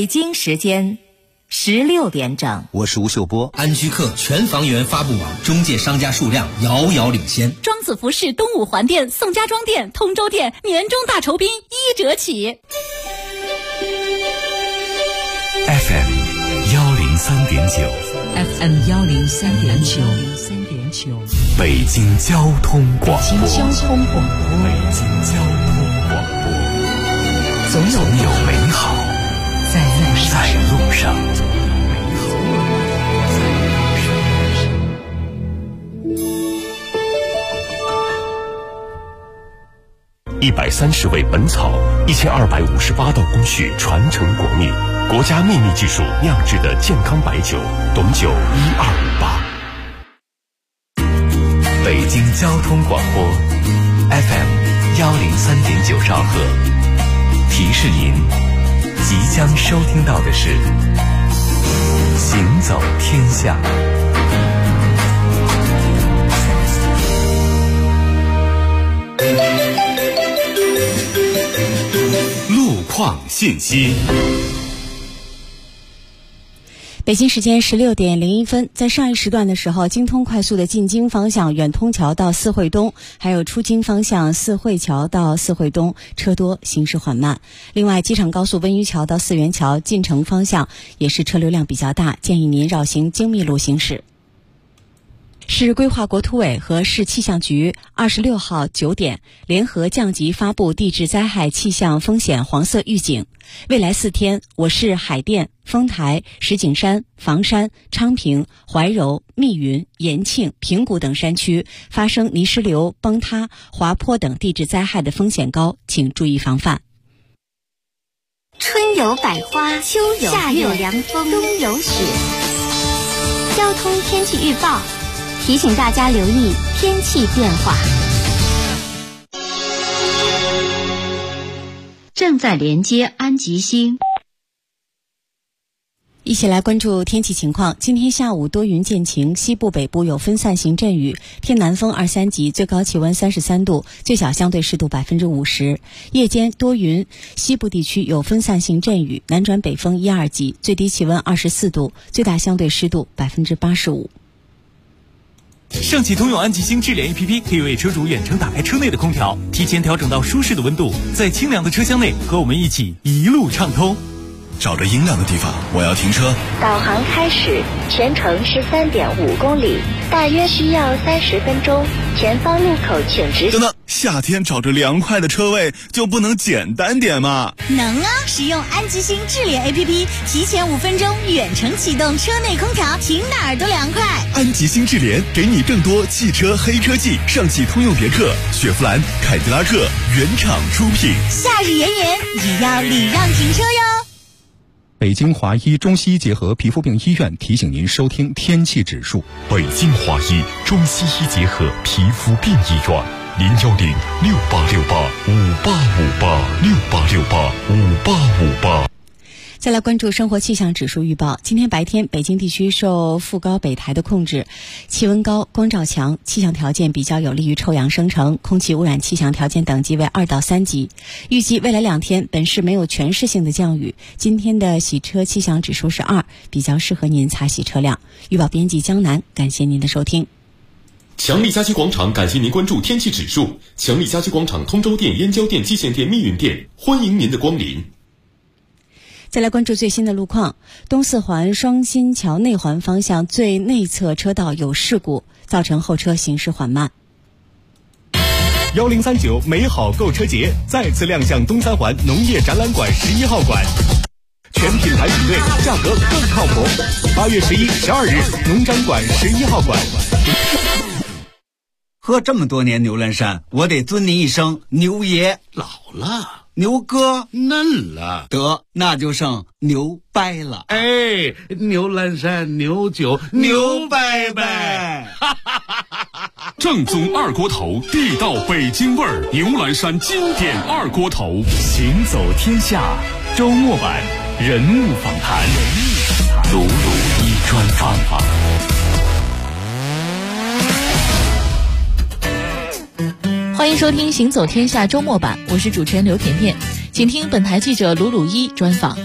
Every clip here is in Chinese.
北京时间16点整。 我是吴秀波。 安居客全房源发布网中介商家数量遥遥领先。 庄子服饰东五环店、宋家庄店、通州店年终大酬宾1折起。 FM 103.9 FM 103.9 北京交通广播。 北京交通广播，总有美好在路上。 130味本草，1258道工序传承国秘，国家秘密技术酿制的健康白酒，董酒1258。 北京交通广播 FM 103.9兆赫，提示您即将收听到的是行走天下。 路况信息。 北京时间16点01分，在上一时段的时候，京通快速的进京方向远通桥到四惠东，还有出京方向四惠桥到四惠东车多，行驶缓慢。另外，机场高速温榆桥到四元桥进城方向也是车流量比较大，建议您绕行京密路行驶。市规划国土委和市气象局26号9点联合降级发布地质灾害气象风险黄色预警。未来4天，我市海淀、丰台、石景山、房山、昌平、怀柔、密云、延庆、平谷等山区发生泥石流、崩塌、滑坡等地质灾害的风险高，请注意防范。 春有百花，秋有夏有凉风，冬有雪。交通天气预报提醒大家留意天气变化。 正在连接安吉星。 一起来关注天气情况。今天下午多云见晴，西部北部有分散性阵雨，偏南风2、3级，最高气温33度，最小相对湿度50%。夜间多云，西部地区有分散性阵雨，南转北风1、2级，最低气温24度，最大相对湿度85%。 上汽通用安吉星智联 APP 可以为车主远程打开车内的空调，提前调整到舒适的温度，在清凉的车厢内和我们一起一路畅通。 找着阴凉的地方，我要停车。 导航开始，全程13.5公里，大约需要30分钟。前方路口请直行。 等等，夏天找着凉快的车位就不能简单点吗？ 能啊！使用安吉星智联 APP， 提前5分钟远程启动车内空调，停哪儿都凉快。 安吉星智联给你更多汽车黑科技，上汽通用别克、雪佛兰、凯迪拉克原厂出品。 夏日炎炎，也要礼让停车哟。 北京华医中西医结合皮肤病医院提醒您收听天气指数。 北京华医中西医结合皮肤病医院，010-6868-5858，6868-5858。 再来关注生活气象指数预报。今天白天，北京地区受副高北台的控制，气温高，光照强，气象条件比较有利于臭氧生成，空气污染气象条件等级为2到3级。预计未来2天，本市没有全市性的降雨。今天的洗车气象指数是2，比较适合您擦洗车辆。预报编辑江南，感谢您的收听。 强力家居广场感谢您关注天气指数。强力家居广场通州店、燕郊店、蓟县店、密云店，欢迎您的光临。 再来关注最新的路况。东四环双新桥内环方向最内侧车道有事故，造成后车行驶缓慢。 1039美好购车节再次亮相东三环农业展览馆11号馆，全品牌比对，价格更靠谱。8月11、12日，农展馆11号馆。 喝这么多年牛栏山，我得尊您一声牛爷。 老了， 牛哥嫩了， 得那就剩牛掰了。 哎，牛栏山牛酒牛掰掰。 正宗二锅头，地道北京味儿，牛栏山经典二锅头。 行走天下周末版人物访谈，鲁鲁一专访。 欢迎收听行走天下周末版，我是主持人刘甜甜，请听本台记者鲁鲁一专访。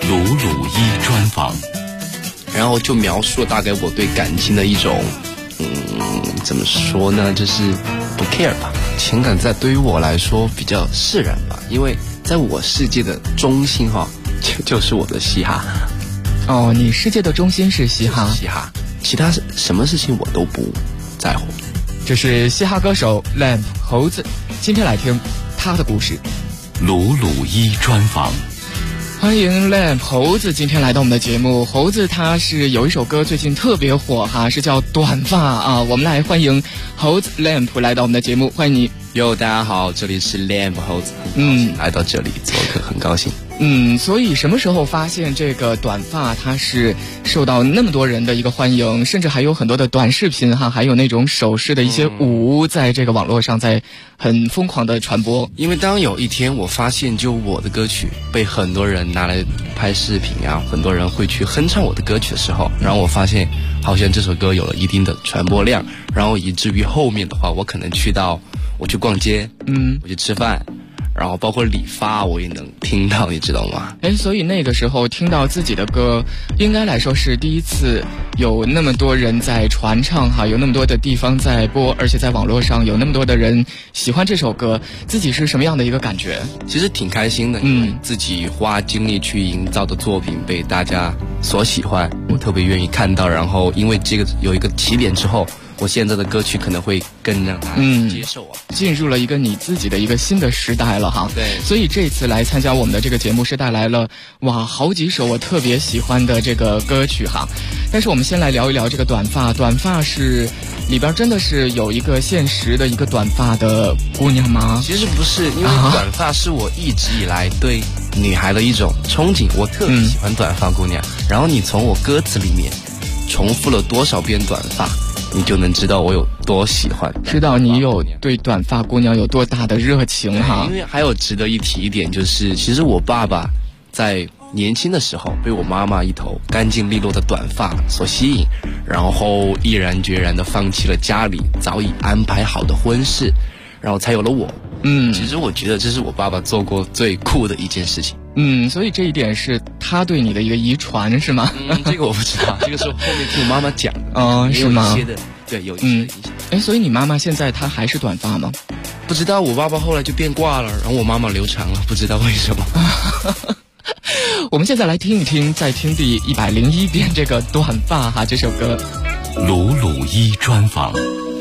鲁鲁一专访， 然后就描述了大概我对感情的一种，怎么说呢，就是不 care 吧。情感在对于我来说比较释然吧，因为在我世界的中心就是我的嘻哈。 哦，你世界的中心是嘻哈？ 嘻哈，其他什么事情我都不在乎。 这是嘻哈歌手 Lamp 猴子，今天来听他的故事。 鲁鲁一专访。 欢迎 Lamp 猴子今天来到我们的节目。猴子他是有一首歌最近特别火哈，是叫短发啊。我们来欢迎猴子 Lamp 来到我们的节目，欢迎你。 大家好，这里是 Lamp 猴子，来到这里做客很高兴。 所以什么时候发现这个短发它是受到那么多人的一个欢迎，甚至还有很多的短视频哈，还有那种手势的一些舞在这个网络上在很疯狂的传播。 因为当有一天我发现就我的歌曲被很多人拿来拍视频啊，很多人会去哼唱我的歌曲的时候，然后我发现好像这首歌有了一定的传播量，然后以至于后面的话我可能我去逛街，我去吃饭，然后包括理发我也能听到，你知道吗？ 所以那个时候听到自己的歌，应该来说是第一次有那么多人在传唱哈，有那么多的地方在播，而且在网络上有那么多的人喜欢这首歌，自己是什么样的一个感觉？ 其实挺开心的，因为自己花精力去营造的作品被大家所喜欢，我特别愿意看到，然后因为这个有一个起点之后，我现在的歌曲可能会更让大家接受进入了一个你自己的一个新的时代了哈。 对， 所以这次来参加我们的这个节目是带来了好几首我特别喜欢的这个歌曲哈。但是我们先来聊一聊这个短发。短发是里边真的是有一个现实的一个短发的姑娘吗？ 其实不是，因为短发是我一直以来对女孩的一种憧憬，我特别喜欢短发姑娘。然后你从我歌词里面重复了多少遍短发，你就能知道我有多喜欢， 知道你有对短发姑娘有多大的热情哈。 因为还有值得一提一点，就是其实我爸爸在年轻的时候被我妈妈一头干净利落的短发所吸引，然后毅然决然地放弃了家里早已安排好的婚事，然后才有了我。其实我觉得这是我爸爸做过最酷的一件事情。 所以这一点是他对你的一个遗传是吗？ 这个我不知道，这个是后面听我妈妈讲的。 是吗？ 有一些的影响。 所以你妈妈现在她还是短发吗？ 不知道，我爸爸后来就变卦了，然后我妈妈留长了，不知道为什么。 我们现在来听一听，再听第101遍这个短发哈这首歌。 鲁鲁一专访。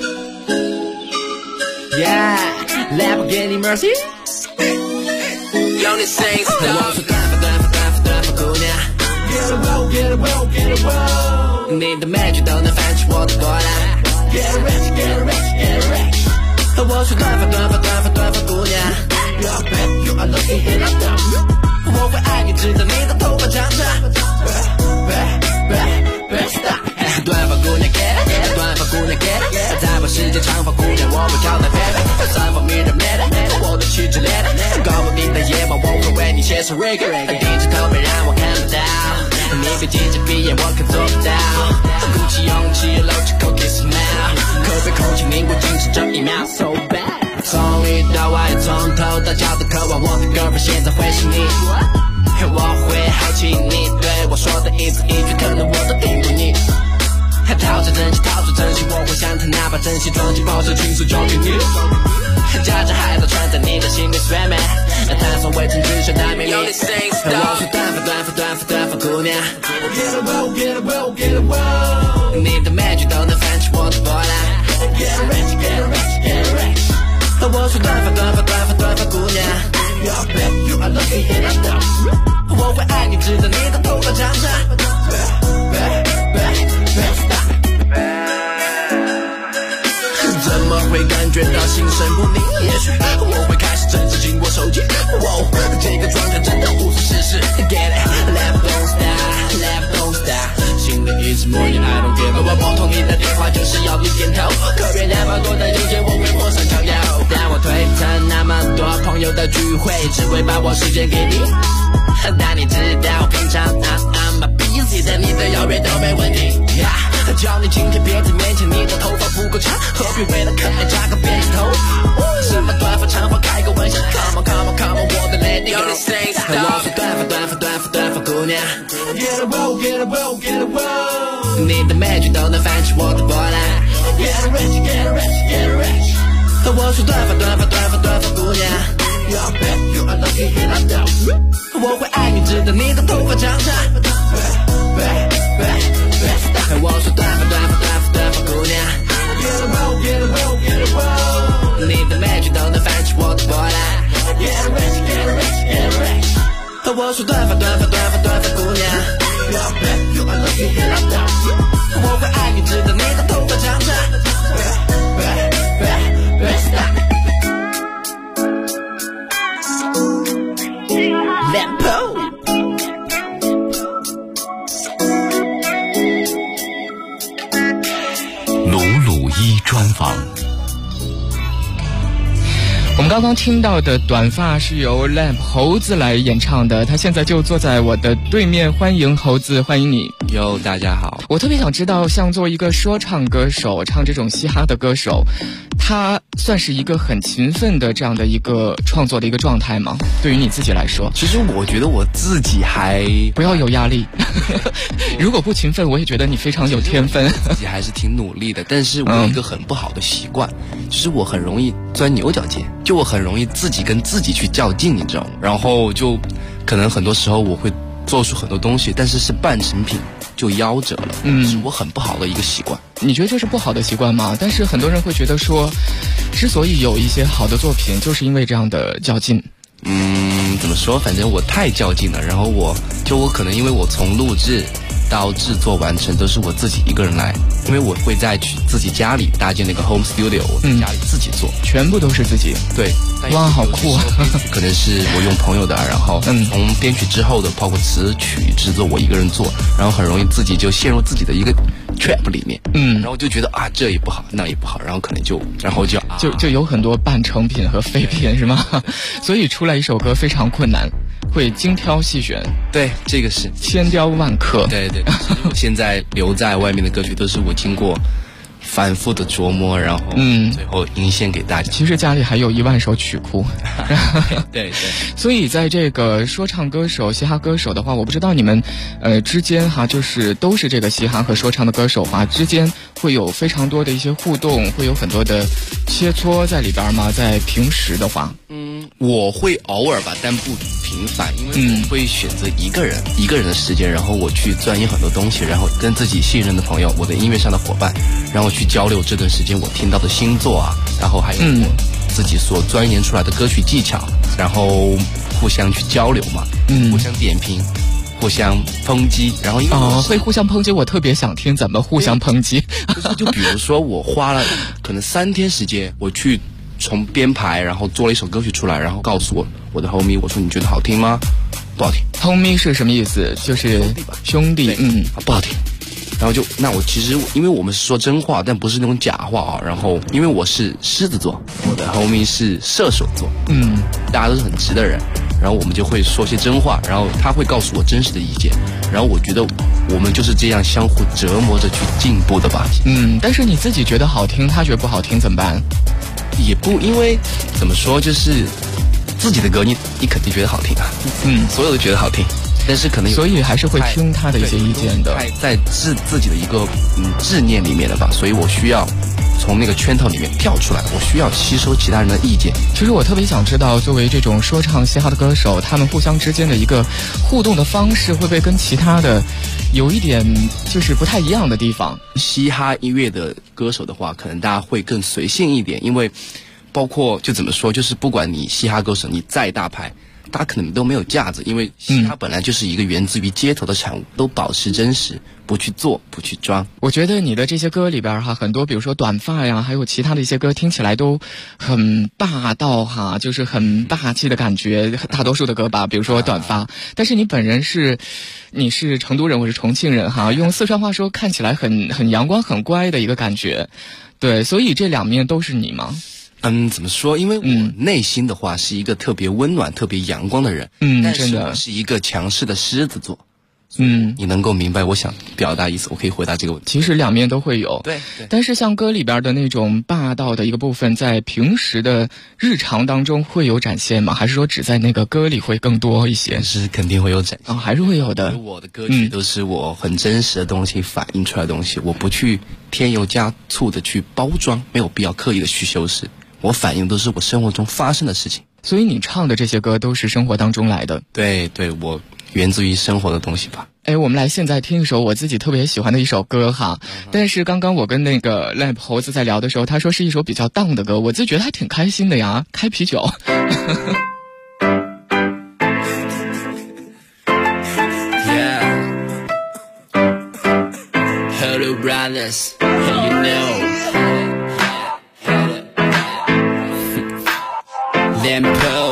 Lamborghini Mercy。Only things that我是短发姑娘 Get a roll, get a roll, get a roll 你的美剧都能翻起我的波澜 Get rich, get rich, get rich 我是短发姑娘 Your back, you are looking in a dump 我会爱你直到你的头发长长短发姑娘 get it 短发姑娘 get it 在我世界长发姑娘我会挑担 baby 散发迷人 man 我的气质 let it 搞不定的夜晚我会为你写上 reggae 低着头别让我看不到你别急着闭眼我可做不到鼓起勇气露出口 kiss smile 可被空气凝固静止这一秒 so bad 从里到外从头到脚都渴望我的 girlfriend 现在会是你我会好奇你对我说的一字一句可能我都听不腻掏出真心我会想他哪怕真心装进保持情绪交给你夹着海藻穿在你的心里 swimming 探索未曾知晓的秘密我是短发姑娘 Get a roll, get a roll, get a roll 你的美剧都能翻起我的波澜 Get rich, get rich, get rich 我是短发姑娘 Your back, you are looking in a dump 我会爱你直到你的头发长长怎么会感觉到心神不宁？也许我会开始正式紧握手机。这个状态真的无所事事。Get it, left don't stop, left don't stop。心里一直默念 I don't give a。我拨通你的电话就是要你点头。可别那么多的邮件，我会火上浇油。但我推特那么多朋友的聚会，只会把我时间给你。但你知道平常 I'm busy 的，你的邀约都没问题。叫你今天别在面前，你的头发不够长，何必为了可爱扎个辫子头？什么短发长发开个玩笑 ，Come on come on come on， 我的 lady girl， 我是短发姑娘娘 Get a roll, get a roll, get a roll 你的美剧都能泛起我的波澜 Get rich, get rich, get rich 和我说短发短发短发短发姑娘 You bet you are lucky in a down 我会爱你直到你的头发长长和我说短发短发短发短发姑娘 Get a roll, get a roll, get a roll 你的美剧都能泛起我的波澜 Get rich, get rich, get rich 和我说短发短发短发短发姑娘 You bet you are lucky in a down 我会爱你直到你的头发长长鲁鲁一专访。 我们刚刚听到的短发是由 Lamp 猴子来演唱的，他现在就坐在我的对面，欢迎猴子，欢迎你。 哟，大家好。 我特别想知道，像作为一个说唱歌手，唱这种嘻哈的歌手，他算是一个很勤奋的这样的一个创作的一个状态吗？对于你自己来说， 其实我觉得我自己还不要有压力。如果不勤奋，我也觉得你非常有天分。 自己还是挺努力的，但是我有一个很不好的习惯，就是我很容易钻牛角尖，就我很容易自己跟自己去较劲，你知道吗？然后就可能很多时候我会做出很多东西，但是是半成品就夭折了，是我很不好的一个习惯。 你觉得这是不好的习惯吗？但是很多人会觉得说，之所以有一些好的作品，就是因为这样的较劲。 怎么说？反正我太较劲了，然后我可能因为我从录制到制作完成都是我自己一个人来，因为我会在自己家里搭建那个 home studio， 我在家里自己做， 全部都是自己。 对， 哇，好酷啊！ 可能是我用朋友的，然后从编曲之后的，包括词曲制作我一个人做，然后很容易自己就陷入自己的一个 trap 里面，然后就觉得啊这也不好，那也不好，然后可能就有很多半成品和废品是吗？所以出来一首歌非常困难。会精挑细选， 对，这个是千雕万刻。 对对，现在留在外面的歌曲都是我经过反复的琢磨，然后最后迎献给大家。 其实家里还有10000首曲库。 对对。 所以在这个说唱歌手、嘻哈歌手的话，我不知道你们之间哈，就是都是这个嘻哈和说唱的歌手哈，之间会有非常多的一些互动，会有很多的切磋在里边吗？在平时的话， 我会偶尔吧，但不频繁，因为我会选择一个人的时间，然后我去钻研很多东西，然后跟自己信任的朋友，我的音乐上的伙伴，然后去交流这段时间我听到的新作啊，然后还有我自己所钻研出来的歌曲技巧，然后互相去交流嘛，互相点评，互相抨击，然后因为会互相抨击，我特别想听怎么互相抨击。 就比如说我花了可能3天时间，我去从编排，然后做了一首歌曲出来，然后告诉我的 homie， 我说你觉得好听吗？不好听。 homie 是什么意思？就是兄弟， 不好听。然后那我其实因为我们是说真话，但不是那种假话啊。然后因为我是狮子座，我的 homie 是射手座，大家都是很直的人，然后我们就会说些真话，然后他会告诉我真实的意见，然后我觉得我们就是这样相互折磨着去进步的吧。 但是你自己觉得好听，他觉得不好听怎么办？ 也不，因为怎么说，就是自己的歌你肯定觉得好听啊，所有都觉得好听，但是可能所以还是会听他的一些意见的， 在自己的一个执念里面的吧，所以我需要从那个圈套里面跳出来，我需要吸收其他人的意见。 其实我特别想知道，作为这种说唱嘻哈的歌手，他们互相之间的一个互动的方式，会不会跟其他的有一点就是不太一样的地方？ 嘻哈音乐的歌手的话，可能大家会更随性一点，因为包括就怎么说，就是不管你嘻哈歌手你再大牌，大家可能都没有架子，因为嘻哈本来就是一个源自于街头的产物，都保持真实，不去做，不去装。 我觉得你的这些歌里边哈，很多比如说短发呀，还有其他的一些歌，听起来都很霸道哈，就是很霸气的感觉。大多数的歌吧，比如说短发，但是你本人你是成都人，我是重庆人哈，用四川话说，看起来很阳光、很乖的一个感觉。对，所以这两面都是你吗？ 怎么说？因为我内心的话是一个特别温暖、特别阳光的人，但是我是一个强势的狮子座， 你能够明白我想表达意思，我可以回答这个问题。 其实两面都会有， 对。 但是像歌里边的那种霸道的一个部分，在平时的日常当中会有展现吗？还是说只在那个歌里会更多一些？ 是肯定会有展现还是会有的。 我的歌曲都是我很真实的东西反映出来的东西，我不去添油加醋的去包装，没有必要刻意的去修饰。我反映都是我生活中发生的事情。 所以你唱的这些歌都是生活当中来的？ 对，我源自于生活的东西吧。 我们来现在听一首我自己特别喜欢的一首歌哈。但是刚刚我跟那个 Lab 猴子在聊的时候，他说是一首比较荡的歌，我自己觉得还挺开心的呀，开啤酒。 Hello brothers, you know Lempo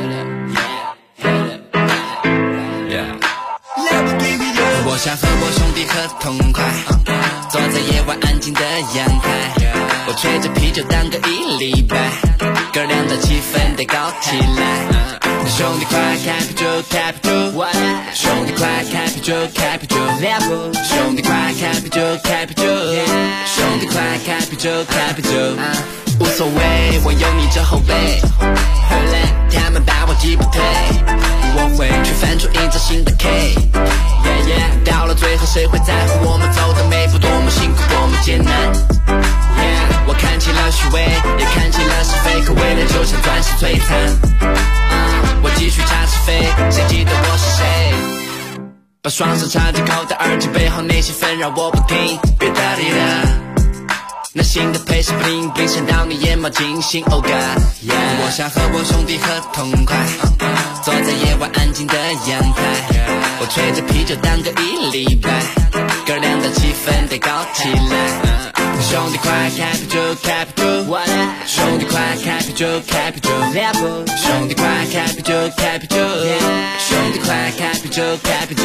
我想和我兄弟喝痛快，坐在夜晚安静的阳台，我吹着啤酒当个1礼拜，哥俩的气氛得搞起来。兄弟快开啤酒开啤酒，兄弟快开啤酒开啤酒，兄弟快开啤酒开啤酒，兄弟快开啤酒开啤酒，无所谓，我有你这后背，后来他们把我击不退，我会去翻出一张新的 K， 到了最后谁会在乎我们走的每步多么辛苦多么艰难，我看起了虚伪，也看起了是非，可未来就像钻石璀璨，我继续插是非，谁记得我是谁，把双手插进口袋，耳机背后那些纷扰我不听，别搭理了，那新的配饰 bling bling 闪到你眼冒金星 Oh God yeah， 我想和我兄弟喝痛快，坐在夜晚安静的阳台，我吹着啤酒当个1礼拜，哥俩的气氛得搞起来，兄弟快开啤酒开啤酒，兄弟快开啤酒开啤酒，兄弟快开啤酒开啤酒，兄弟快开啤酒开啤酒，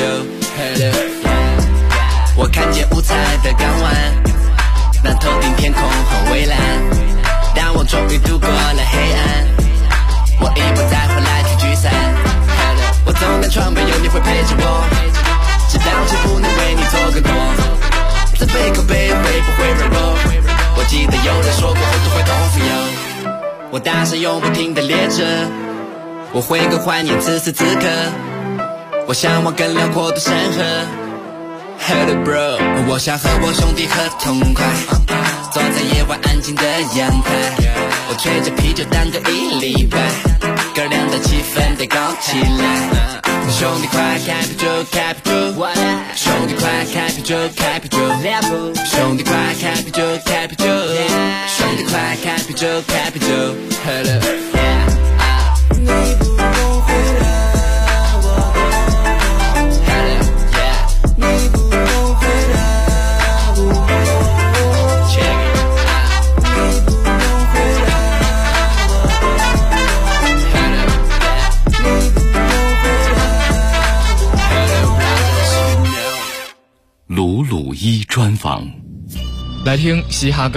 我看见五彩的港湾，那头顶天空很蔚蓝，当我终于度过了黑暗，我已不再回来去聚散，我走在窗边有你会陪着我，直到却不能为你做更多，这杯口碑会不会软弱，我记得有人说过后都会痛富有，我大声永不停地列着，我会更怀念此时此刻，我向往更辽阔的山河，Hello bro， 我想和我兄弟喝痛快，坐在夜晚安静的阳台，我吹着啤酒当个1礼拜，哥俩的气氛得搞起来，兄弟快开啤酒开啤酒，兄弟快开啤酒开啤酒，兄弟快开啤酒开啤酒，兄弟快开啤酒开啤酒 Hello你不用回来鲁鲁一专访， 来听嘻哈歌。